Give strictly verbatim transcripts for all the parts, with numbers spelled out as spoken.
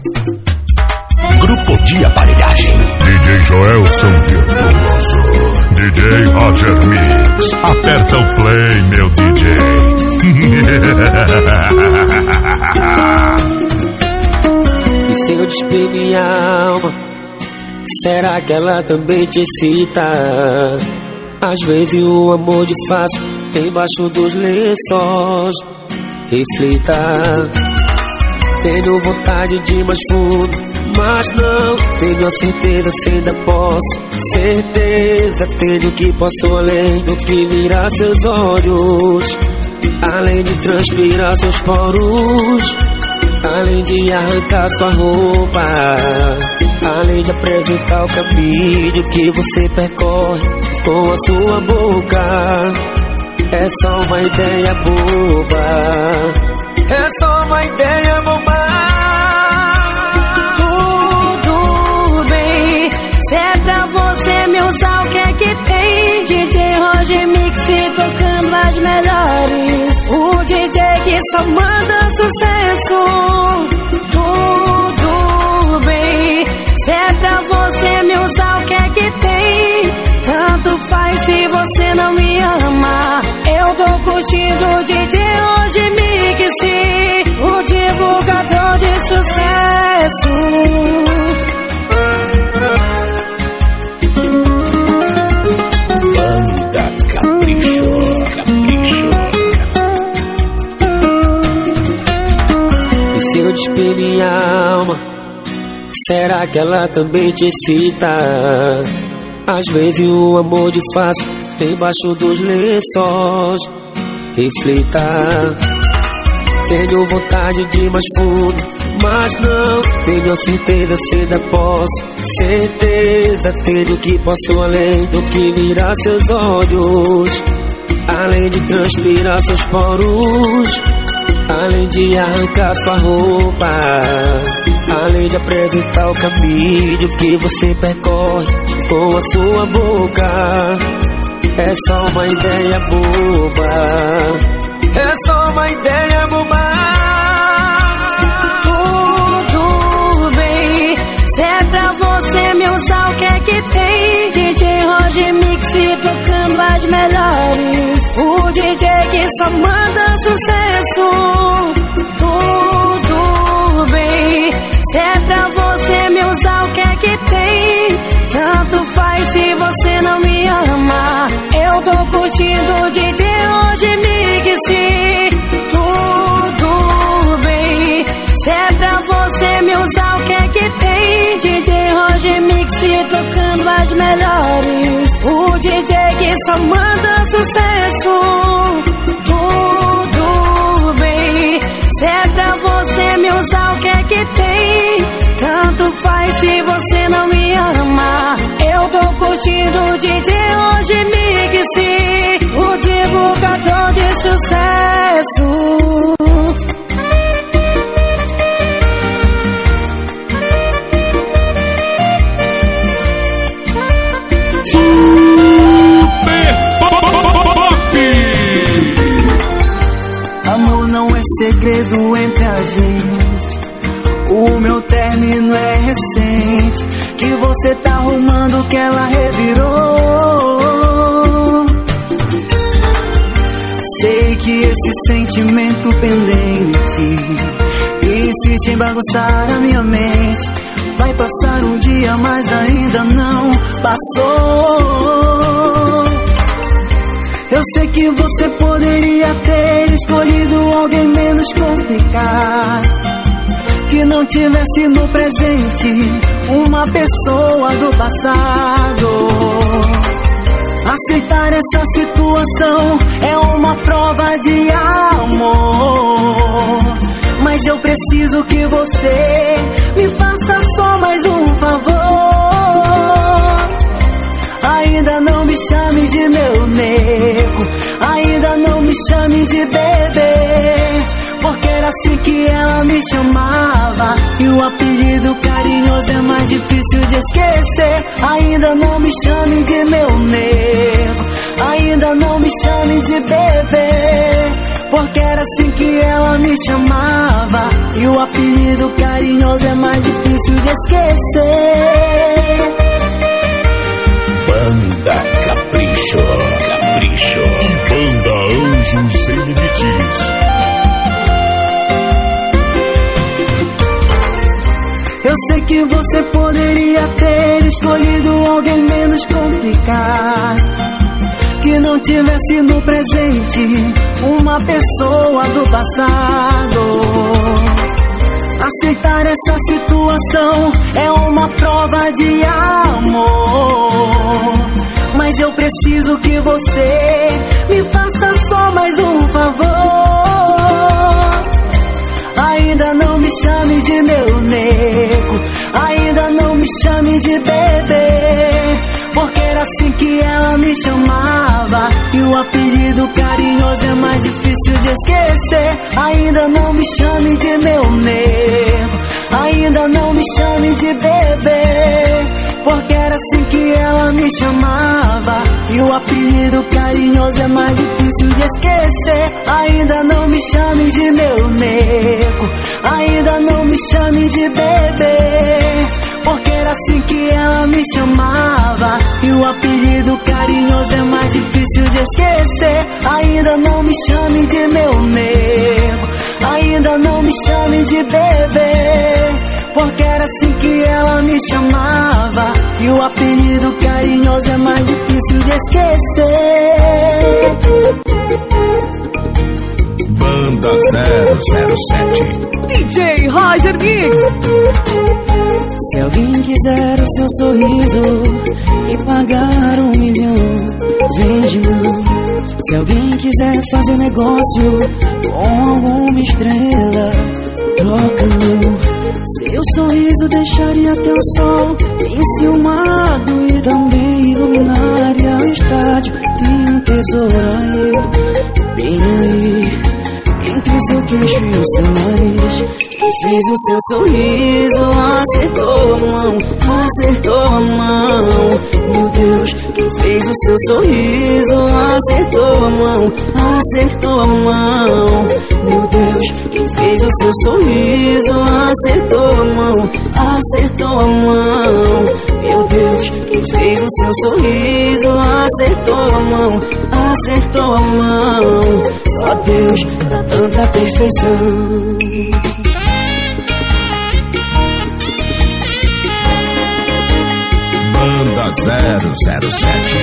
Grupo de aparelhagem D J Joelson Virtuoso, D J Roger Mix. Aperta o play, meu D J. E se eu despir minha alma, será que ela também te excita? Às vezes o amor de face embaixo dos lençóis. Reflita, tenho vontade de mais fundo, mas não tenho a certeza se ainda posso. Certeza tenho que posso além do que virar seus olhos, além de transpirar seus poros, além de arrancar sua roupa, além de apresentar o caminho que você percorre com a sua boca. É só uma ideia boba, é só uma ideia boba. Tudo bem, se é pra você me usar, o que é que tem? D J Roger Mix tocando as melhores, o D J que só manda sucesso. Tudo bem, se é pra você me usar, o que é que tem? Tanto faz se você não me ama, eu tô curtindo o D J Roger Mix, o divulgador de sucesso. Banda Capricho, Capricho. E se eu despir minha alma, será que ela também te excita? Às vezes o amor de face embaixo dos lençóis. Reflita, tenho vontade de mais fundo, mas não tenho a certeza se ainda posso. Certeza tenho que posso além do que virar seus olhos, além de transpirar seus poros, além de arrancar sua roupa, além de apresentar o caminho que você percorre com a sua boca. É só uma ideia boba, é só uma ideia boba. Tudo bem, se é pra você me usar, o que é que tem? D J Roger Mix tocando as melhores, o D J que só manda sucesso. Tudo bem, se é pra você me usar, o que é que tem? Tanto faz se você não me ama, eu tô curtindo o D J Roger Mix. Tudo bem, se é pra você me usar, o que é que tem? D J Roger Mix tocando as melhores, o D J que só manda sucesso. Tudo bem, se é pra você me usar, o que é que tem? Tanto faz se você não me ama, eu tô curtindo o D J Roger Mix, o divulgador de sucesso. Super Pop! Amor não é segredo entre a gente, o meu término é recente, que você tá arrumando que ela revirou. Sei que esse sentimento pendente insiste em bagunçar a minha mente. Vai passar um dia, mas ainda não passou. Eu sei que você poderia ter escolhido alguém menos complicado, que não tivesse no presente uma pessoa do passado. Aceitar essa situação é uma prova de amor, mas eu preciso que você me faça só mais um favor. Ainda não me chame de meu nego, ainda não me chame de bebê, porque era assim que ela me chamava, e o apelido carinhoso é mais difícil de esquecer. Ainda não me chame de meu nego, ainda não me chame de bebê, porque era assim que ela me chamava, e o apelido carinhoso é mais difícil de esquecer. Banda Capricho, Capricho. Banda Anjos Sem Limites. Eu sei que você poderia ter escolhido alguém menos complicado, que não tivesse no presente uma pessoa do passado. Aceitar essa situação é uma prova de amor, mas eu preciso que você me faça só mais um favor. Ainda não me chame de meu nego, ainda não me chame de bebê, porque era assim que ela me chamava, e o apelido carinhoso é mais difícil de esquecer. Ainda não me chame de meu nego, ainda não me chame de bebê, porque era assim que ela me chamava, e o apelido carinhoso é mais difícil de esquecer. Ainda não me chame de meu nego, ainda não me chame de bebê, porque era assim que ela me chamava, e o apelido carinhoso é mais difícil de esquecer. Ainda não me chame de meu nego, ainda não me chame de bebê, porque era assim que ela me chamava, e o apelido carinhoso é mais difícil de esquecer. Banda zero zero sete. D J Roger Mix. Se alguém quiser o seu sorriso e pagar um milhão, vende não. Se alguém quiser fazer negócio com alguma estrela, troca não. Seu sorriso deixaria teu sol enciumado e também iluminaria o estádio. Tem um tesouro aí, bem aí, entre o seu queixo e o seu nariz. Quem fez o seu sorriso acertou a mão, acertou a mão. Meu Deus, quem fez o seu sorriso acertou a mão, acertou a mão. Meu Deus, quem fez o seu sorriso acertou a mão, acertou a mão. Meu Deus, quem fez o seu sorriso acertou a mão, acertou a mão. Só Deus dá tanta perfeição. Banda zero zero sete.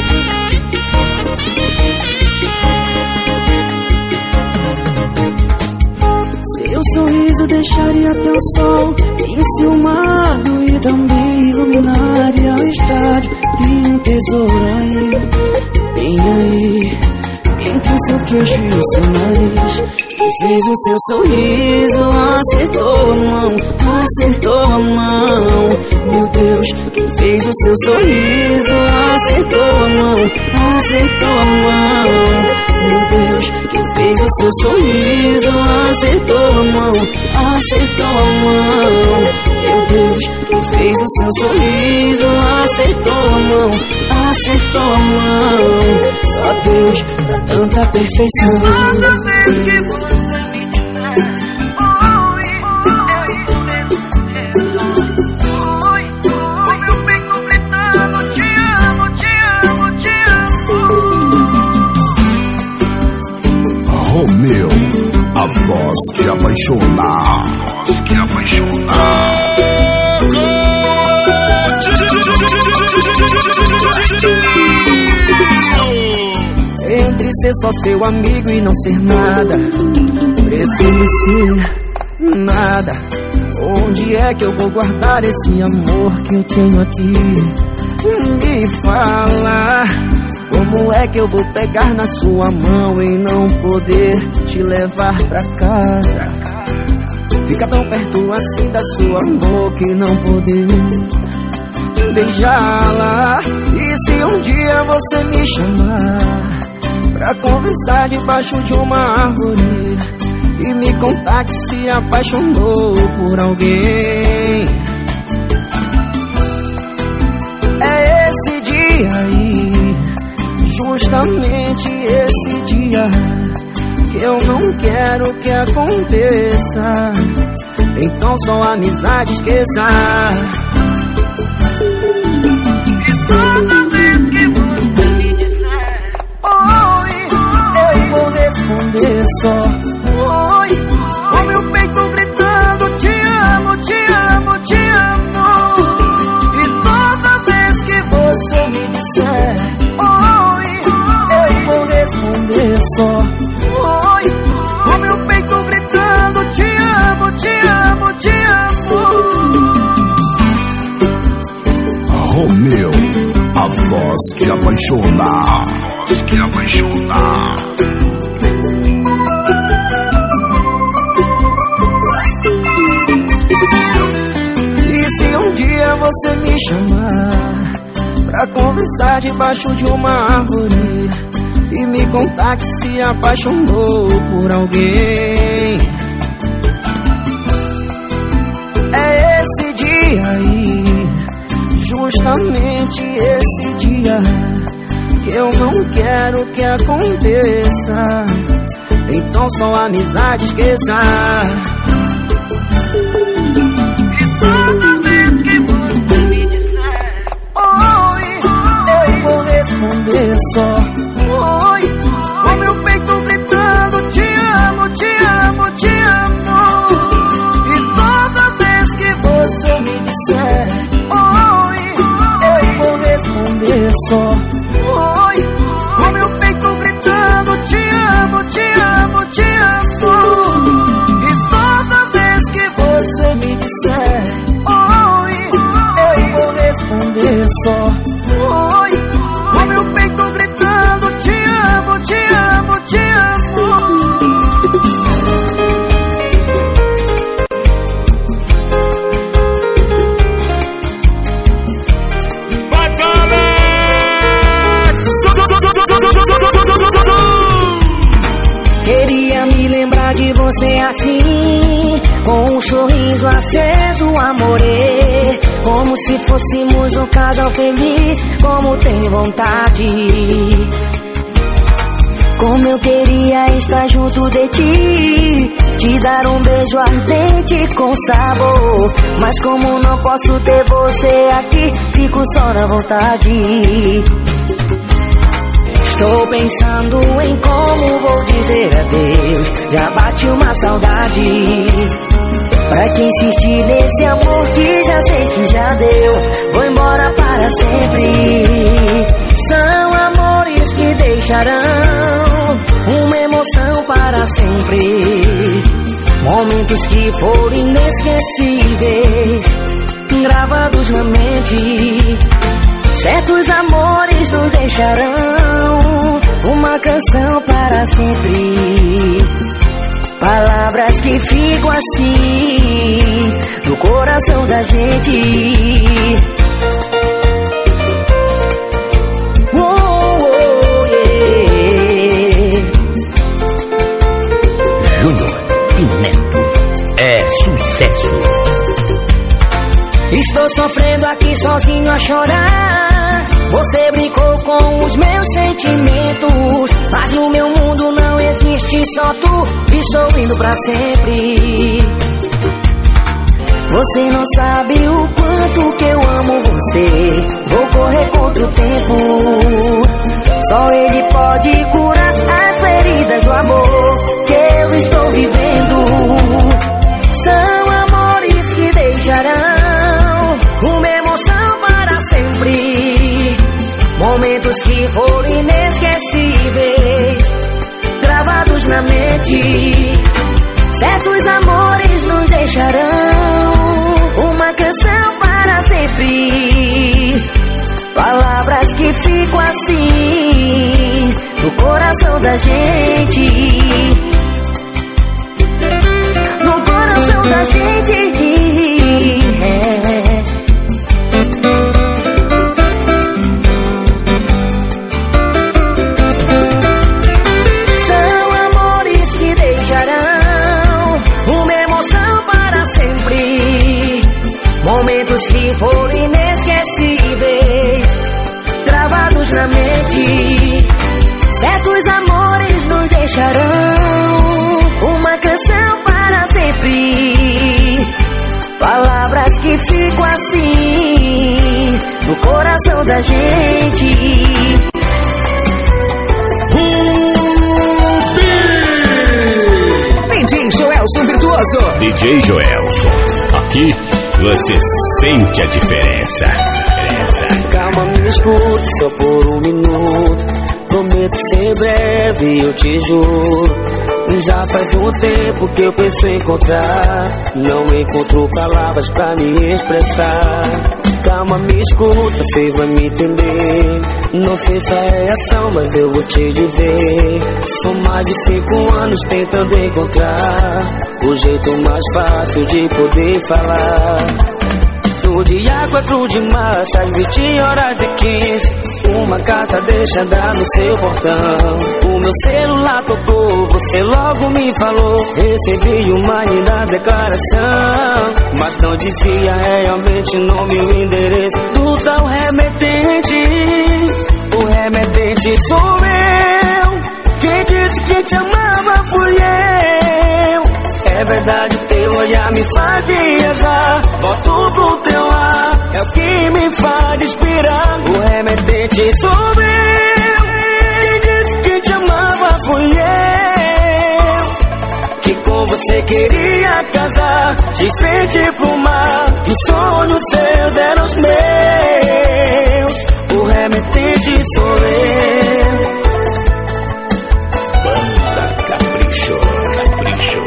Seu sorriso deixaria teu sol enciumado e também iluminaria o estádio. Tem um tesouro aí, bem aí, entre o seu queixo e o seu nariz. Quem fez o seu sorriso acertou a mão, acertou a mão. Meu Deus, quem fez o seu sorriso acertou a mão, acertou a mão. Meu Deus, quem fez o seu sorriso acertou a mão, acertou a mão. Meu Deus, quem fez o seu sorriso acertou a mão, acertou a mão. Só Deus dá tanta perfeição. Romeu, a voz que apaixona. A voz que apaixona. Entre ser só seu amigo e não ser nada, prefiro ser nada. Onde é que eu vou guardar esse amor que eu tenho aqui? Me fala, como é que eu vou pegar na sua mão e não poder te levar pra casa? Fica tão perto assim da sua boca e não poder beijá-la. E se um dia você me chamar pra conversar debaixo de uma árvore e me contar que se apaixonou por alguém, é esse dia aí, justamente esse dia, que eu não quero que aconteça. então só amizade esqueça. E toda vez que você me disser oi, eu vou responder só oi, com meu peito gritando te amo, te amo, te amo. E toda vez que você me disser oi, eu vou responder só oi, com meu peito gritando te amo, te amo, te amo. Romeu, a voz que apaixona. A voz que apaixona. E se um dia você me chamar pra conversar debaixo de uma árvore e me contar que se apaixonou por alguém, é esse dia aí, justamente esse dia que eu não quero que aconteça, então só amizade esqueça. E toda vez que você me disser oi, eu vou responder só oi, com meu peito gritando te amo, te amo, te amo. E toda vez que você me disser oi, eu vou responder só oi, com meu peito gritando te amo, te amo, te amo. E toda vez que você me disser oi, eu vou responder só oi, com meu peito gritando te amo, te amo, te amo. Queria me lembrar de você assim, com um sorriso aceso, amore, como se fôssemos um casal feliz, como tenho vontade. Como eu queria estar junto de ti, te dar um beijo ardente com sabor, mas como não posso ter você aqui, fico só na vontade. Estou pensando em como vou dizer adeus, já bate uma saudade. Pra que insistir nesse amor que já sei que já deu, vou embora para sempre. São amores que deixarão uma emoção para sempre, momentos que foram inesquecíveis, gravados na mente. Certos amores nos deixarão uma canção para sempre, palavras que ficam assim no coração da gente. Oh, oh, yeah. Júnior e Neto é sucesso. Estou sofrendo aqui sozinho a chorar. Você brincou com os meus sentimentos, mas no meu mundo não existe só tu. Estou indo pra sempre. Você não sabe o quanto que eu amo você. Vou correr contra o tempo. Só ele pode curar as feridas do amor que eu estou vivendo. São amores que deixarão uma emoção para sempre, momentos que foram inesquecíveis, gravados na mente. Certos amores nos deixarão uma canção para sempre, palavras que ficam assim no coração da gente, no coração da gente. É. São amores que deixarão uma emoção para sempre, momentos que foram inesquecíveis, gravados na mente. Certos amores nos deixarão uma canção para para sempre. Palavras que ficam assim no coração da gente. D J Joelson Virtuoso. D J Joelson, aqui você sente a diferença. diferença. Calma, me escute só por um minuto. Prometo ser breve, eu te juro. Já faz um tempo que eu penso em encontrar, não encontro palavras pra me expressar. Calma, me escuta, cê vai me entender. Não sei se é reação, mas eu vou te dizer. São mais de cinco anos tentando encontrar o jeito mais fácil de poder falar. No dia quatro de março, às vinte horas e quinze, uma carta deixada no seu portão. O meu celular tocou, você logo me falou. Recebi uma linda declaração, mas não dizia realmente o nome e o endereço do tal remetente. O remetente sou eu, quem disse que te amava fui eu. É verdade, teu olhar me faz viajar, volto pro teu ar, é o que me faz respirar. O remetente sou eu, quem disse que te amava fui eu. Que com você queria casar, de frente pro mar, que os sonhos seus eram os meus. O remetente sou eu. Banda Capricho, Capricho.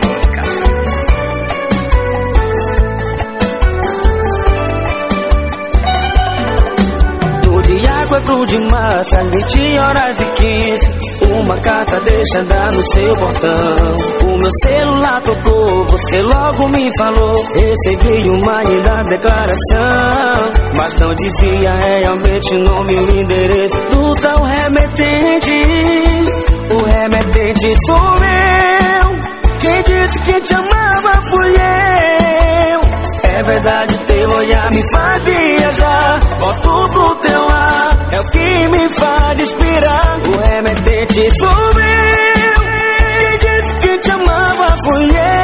quatro de março, às vinte horas e quinze, uma carta deixada no seu portão. O meu celular tocou, você logo me falou. Recebi uma linda declaração, mas não dizia realmente o nome e o endereço do tal remetente. O remetente sou eu, quem disse que te amava fui eu. É verdade, teu olhar me faz viajar, volto pro teu ar, é o que me faz respirar. O remetente sou eu, quem disse que te amava fui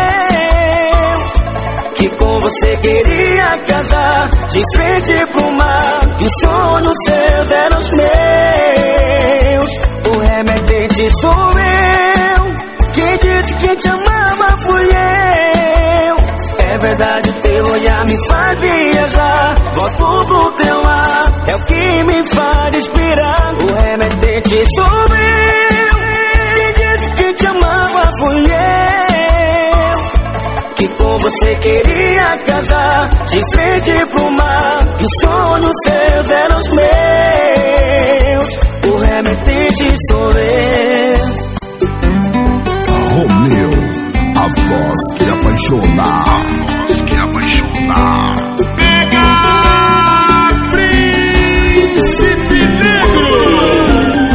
eu. Que com você queria casar, de frente pro mar, que os sonhos seus eram os meus. O remetente sou eu, quem disse que te amava fui eu. É verdade, teu olhar me faz viajar, volto pro teu ar, é o que me faz respirar. O remetente sou eu, quem disse que te amava fui eu. Que com você queria casar, de frente pro mar, que os sonhos seus eram os meus. O remetente sou eu. Romeu, a voz que apaixona. A voz que apaixona. Mega Príncipe Negro.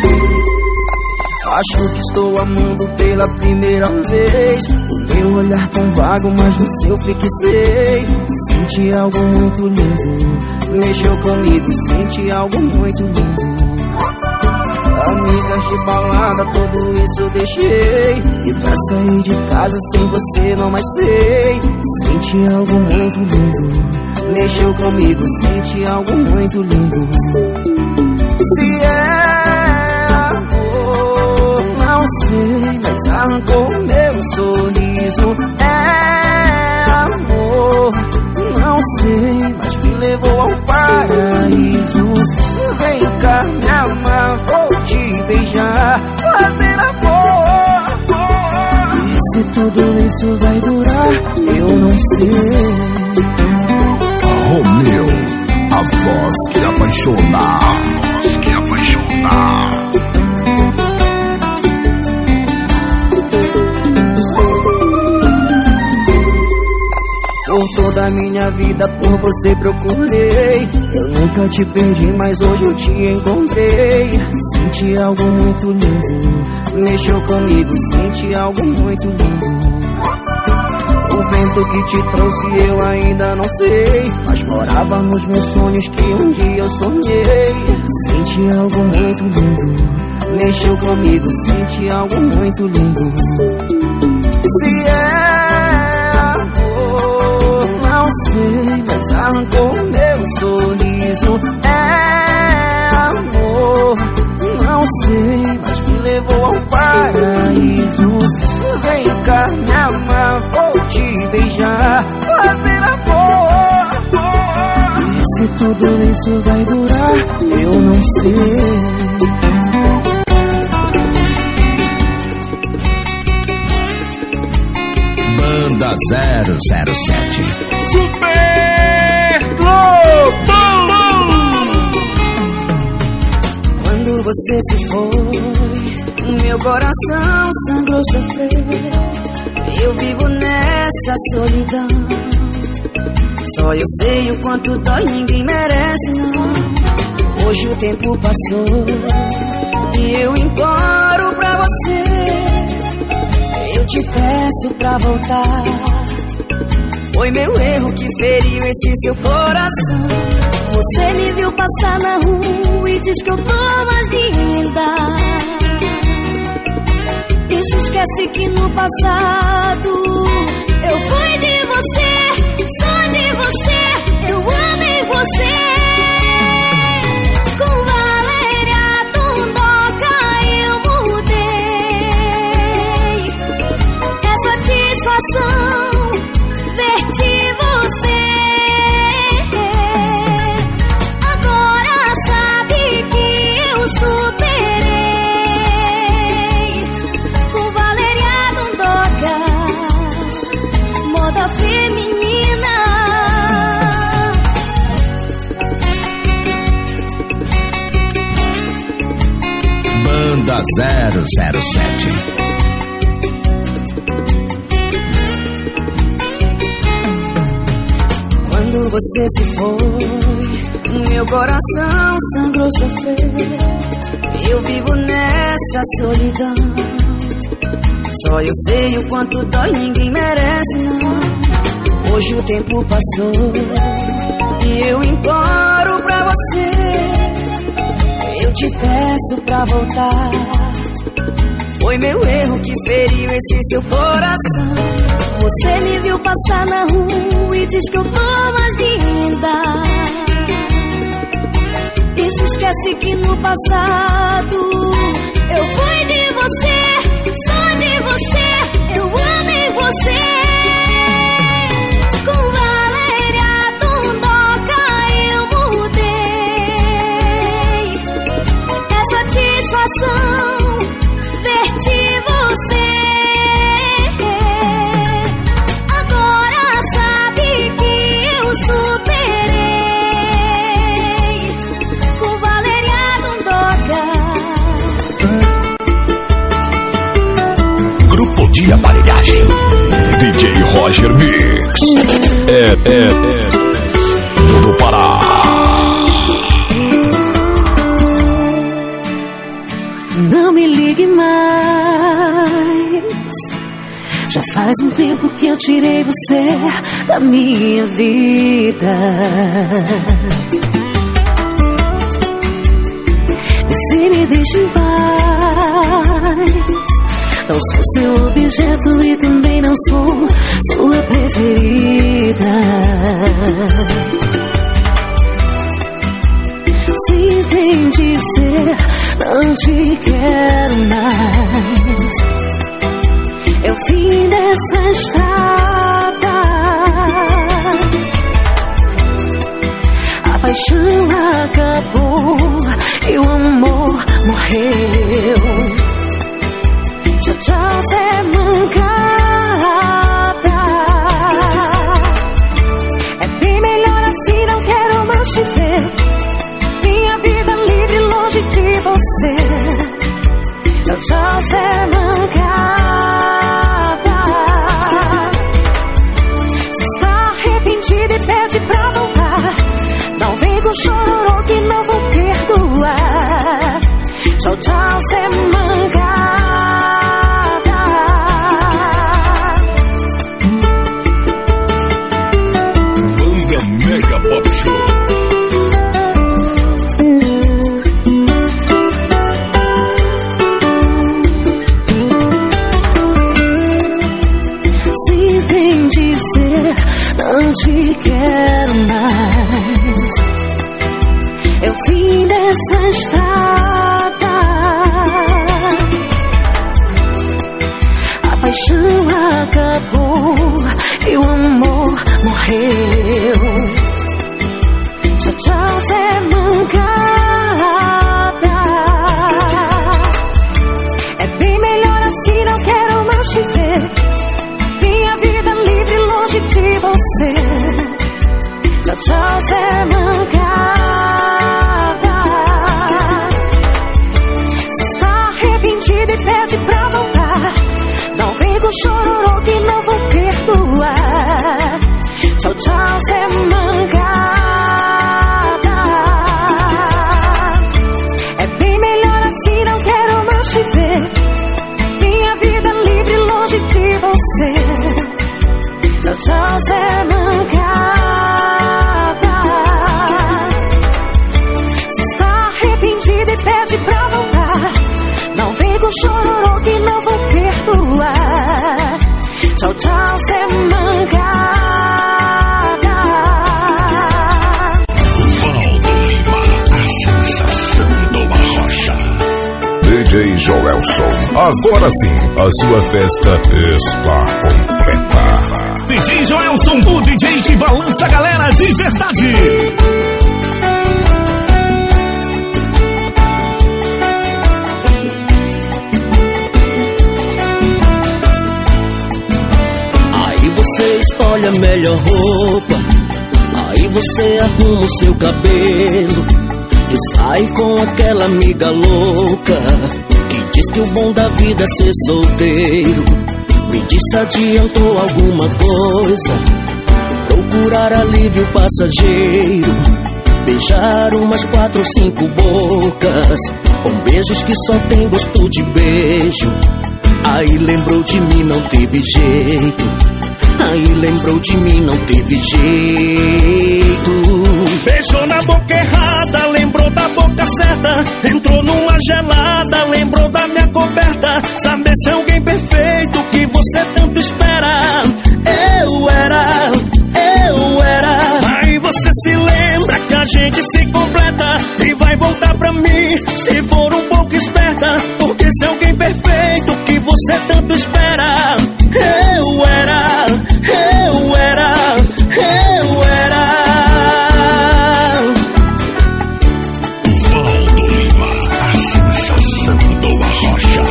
Acho que estou amando pela primeira vez. O meu olhar tão vago, mas no seu fixei. Senti algo muito lindo, mexeu comigo, senti algo muito lindo. Amigas de balada, tudo isso eu deixei. E pra sair de casa sem você não mais sei. Senti algo muito lindo, mexeu comigo, senti algo muito lindo. Se é amor, não sei, mas arrancou meu sorriso. É amor, não sei, mas me levou ao paraíso. Vem cá, me amar, vou te beijar, fazer amor. E se tudo isso vai durar, eu não sei. Romeu, a voz que apaixona. A voz que apaixona. Por toda a minha vida por você procurei. Eu nunca te perdi, mas hoje eu te encontrei. Senti algo muito lindo, mexeu comigo, senti algo muito lindo. O vento que te trouxe eu ainda não sei, mas morava nos meus sonhos que um dia eu sonhei. Senti algo muito lindo, mexeu comigo, senti algo muito lindo. Se é sei, mas arrancou meu sorriso. É amor, não sei, mas me levou ao paraíso. Vem cá, me amar, vou te beijar, fazer amor. E se tudo isso vai durar, eu não sei. Banda zero zero sete Super Global. Quando você se foi, meu coração sangrou, sofreu. Eu vivo nessa solidão. Só eu sei o quanto dói, ninguém merece não. Hoje o tempo passou e eu imploro pra você. Eu te peço pra voltar. Foi meu erro que feriu esse seu coração. Você me viu passar na rua e diz que eu tô mais linda. E se esquece que no passado eu fui de você, só de você, eu amei você. Com Valéria Dondoca eu mudei. É satisfação ver-te você. Agora sabe que eu superei. Com Valéria Dondoca, moda feminina. Banda zero zero sete Quando você se foi, meu coração sangrou, sofreu. Eu vivo nessa solidão. Só eu sei o quanto dói, ninguém merece não. Hoje o tempo passou e eu imploro pra você. Eu te peço pra voltar. Foi meu erro que feriu esse seu coração. Você me viu passar na rua e diz que eu tô mais linda. E se esquece que no passado eu fui de você, só de você, eu amei você. Com Valéria Dondoca eu mudei. É satisfação ver-te você. Agora sabe que eu superei. Com Valéria Dondoca. Grupo de aparelhagem D J Roger Mix. É, é, é do Pará. Não me ligue mais. Já faz um tempo que eu tirei você da minha vida. E se me deixa em paz. Não sou seu objeto e também não sou sua preferida. Se tem de ser, não te quero mais. É o fim dessa estrada. A paixão acabou e o amor morreu. Tchau, tchau, Zé Mancada. É bem melhor assim, não quero mais te ver. Minha vida livre longe de você. Tchau, tchau, Zé Mancada. Se está arrependido e pede pra voltar, não vem com chororô que não vou perdoar. Tchau, tchau, Zé Mancada. Mega Pop Show. Se tem de ser, não te quero. na estrada. A paixão acabou e o amor morreu. Tchau, tchau, Zé Mancada. É bem melhor assim, não quero mais te ver. Minha vida livre longe de você. Tchau, tchau, Zé Mancada. Se está arrependido e pede pra voltar, não vem com chororô que não vou perdoar. Tchau, tchau, Zé Mancada. É bem melhor assim, não quero mais te ver. Minha vida livre longe de você. Tchau, tchau, Zé Mancada. Se está arrependido e pede pra voltar, não vem com chororô que não vou perdoar. Tchau, tchau, Zé Mancada. Valdo Lima, a sensação do Arrocha. D J Joelson, agora sim, a sua festa está completa. D J Joelson, o D J que balança a galera de verdade. Aí você escolhe a melhor roupa, aí você arruma o seu cabelo e sai com aquela amiga louca que diz que o bom da vida é ser solteiro. Me disse, adiantou alguma coisa? Procurar alívio passageiro, beijar umas quatro ou cinco bocas, com beijos que só tem gosto de beijo. Aí lembrou de mim, não teve jeito. Aí lembrou de mim, não teve jeito. Beijou na boca errada, lembrou da boca certa. Entrou numa gelada, lembrou da minha coberta. Saber se é alguém perfeito que você tanto espera. Eu era, eu era. Aí você se lembra que a gente se completa e vai voltar pra mim se for um pouco esperta. Porque se é alguém perfeito que você tanto espera. Eu era, eu era, eu era. Valdo Lima, a sensação do Arrocha.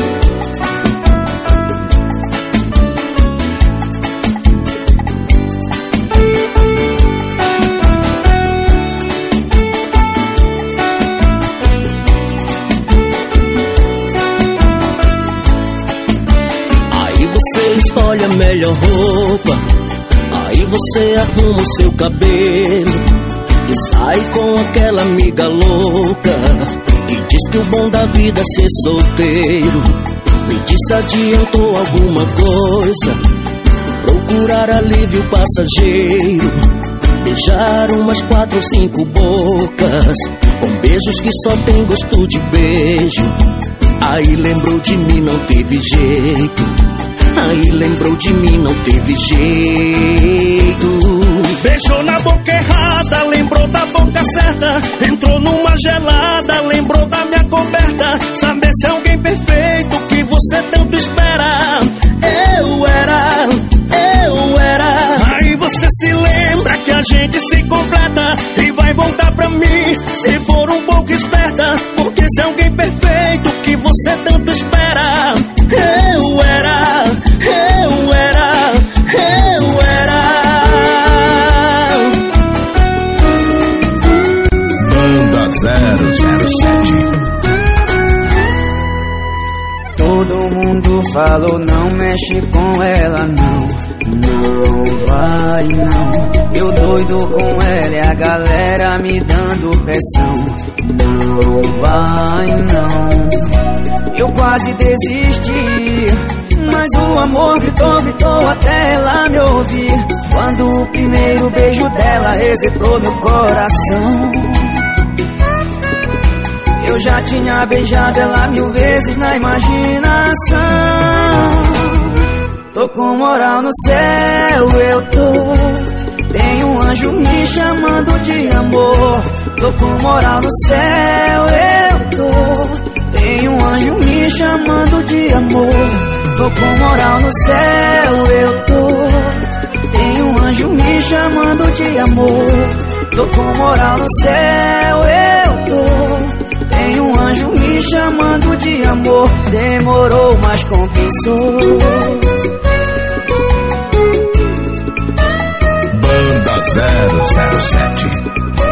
Escolhe a melhor roupa, aí você arruma o seu cabelo e sai com aquela amiga louca que diz que o bom da vida é ser solteiro. Me disse, adiantou alguma coisa? Procurar alívio passageiro, beijar umas quatro ou cinco bocas, com beijos que só tem gosto de beijo. Aí lembrou de mim, não teve jeito. Aí lembrou de mim, não teve jeito. Beijou na boca errada, lembrou da boca certa. Entrou numa gelada, lembrou da minha coberta. Saber se é alguém perfeito que você tanto espera. Eu era, eu era. Aí você se lembra que a gente se completa e vai voltar pra mim se for um pouco esperta. Porque se é alguém perfeito que você tanto espera. Eu era, eu era, eu era. Banda zero zero sete. Todo mundo falou, não mexe com ela, não. Não vai, não. Eu doido com ela e a galera me dando pressão. Não vai, não. Eu quase desisti, mas o amor gritou, gritou até ela me ouvir. Quando o primeiro beijo dela resetou meu coração. Eu já tinha beijado ela mil vezes na imaginação. Tô com moral no céu, eu tô. Tenho anjo me chamando de amor. Tô com moral no céu, eu tô. Tem um anjo me chamando de amor. Tô com moral no céu, eu tô. Tem um anjo me chamando de amor. Tô com moral no céu, eu tô. Tem um anjo me chamando de amor. Demorou, mas compensou. Banda zero zero sete.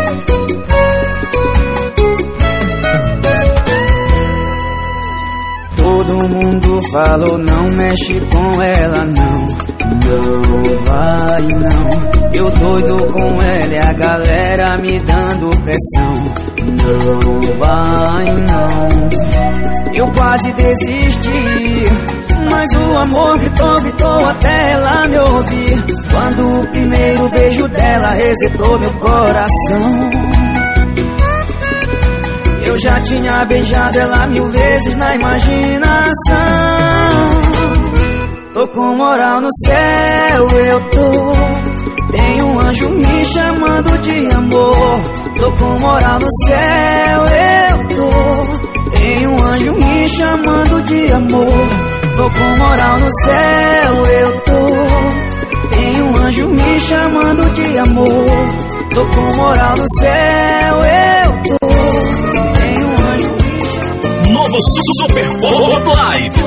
Todo mundo falou, não mexe com ela, não. Não vai, não. Eu doido com ela e a galera me dando pressão. Não vai, não. Eu quase desisti, mas o amor gritou, gritou até ela me ouvir. Quando o primeiro beijo dela resetou meu coração. Eu já tinha beijado ela mil vezes na imaginação. Tô com moral no céu, eu tô. Tem um anjo me chamando de amor. Tô com moral no céu, eu tô. Tem um anjo me chamando de amor. Tô com moral no céu, eu tô. Tem um anjo me chamando de amor. Tô com moral no céu, eu tô. Tem um anjo me chamando. Novo Super Pop Live.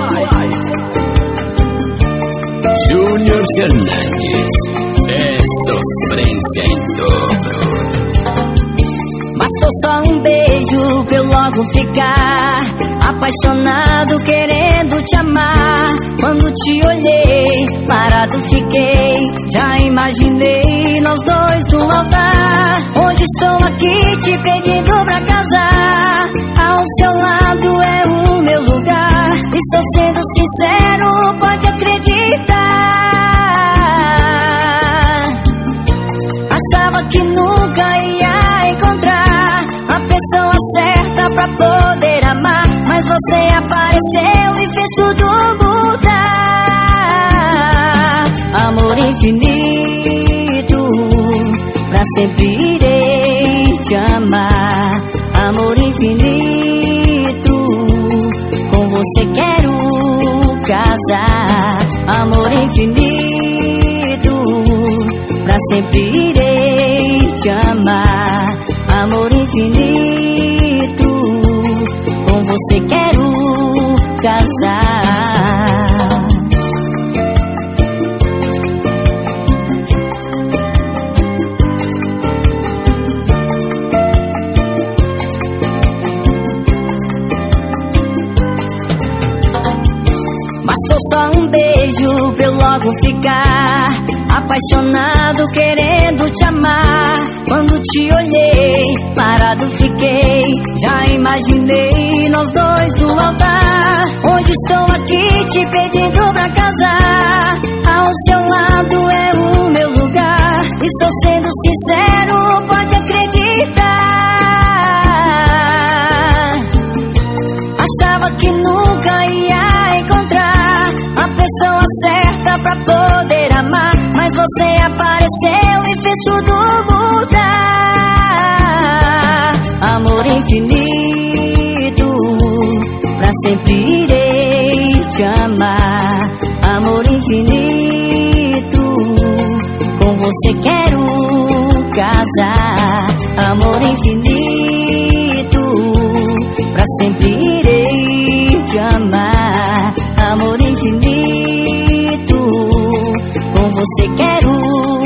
Júnior Fernandes, é sofrência em dobro. Bastou só um beijo pra eu logo ficar apaixonado, querendo te amar. Quando te olhei, parado fiquei. Já imaginei nós dois no altar. Hoje estou aqui te pedindo pra casar. Ao seu lado é o meu lugar. E estou sendo sincero, pode acreditar. Achava que nunca ia encontrar a pessoa certa pra poder amar, mas você apareceu e fez tudo mudar. Amor infinito, pra sempre irei te amar. Amor infinito, com você quero casar. Amor infinito, pra sempre irei te amar. Amor infinito, com você quero casar. Bastou só um beijo pra eu logo ficar apaixonado, querendo te amar. Quando te olhei, parado fiquei. Já imaginei nós dois no altar. Hoje estou aqui te pedindo pra casar. Ao seu lado é o meu lugar. Estou sendo sincero, pode acreditar. Achava que nunca ia encontrar a pessoa certa pra poder amar, mas você apareceu e fez tudo mudar. Amor infinito, pra sempre irei te amar. Amor infinito, com você quero casar. Amor infinito, pra sempre irei te amar. Amor infinito, com você quero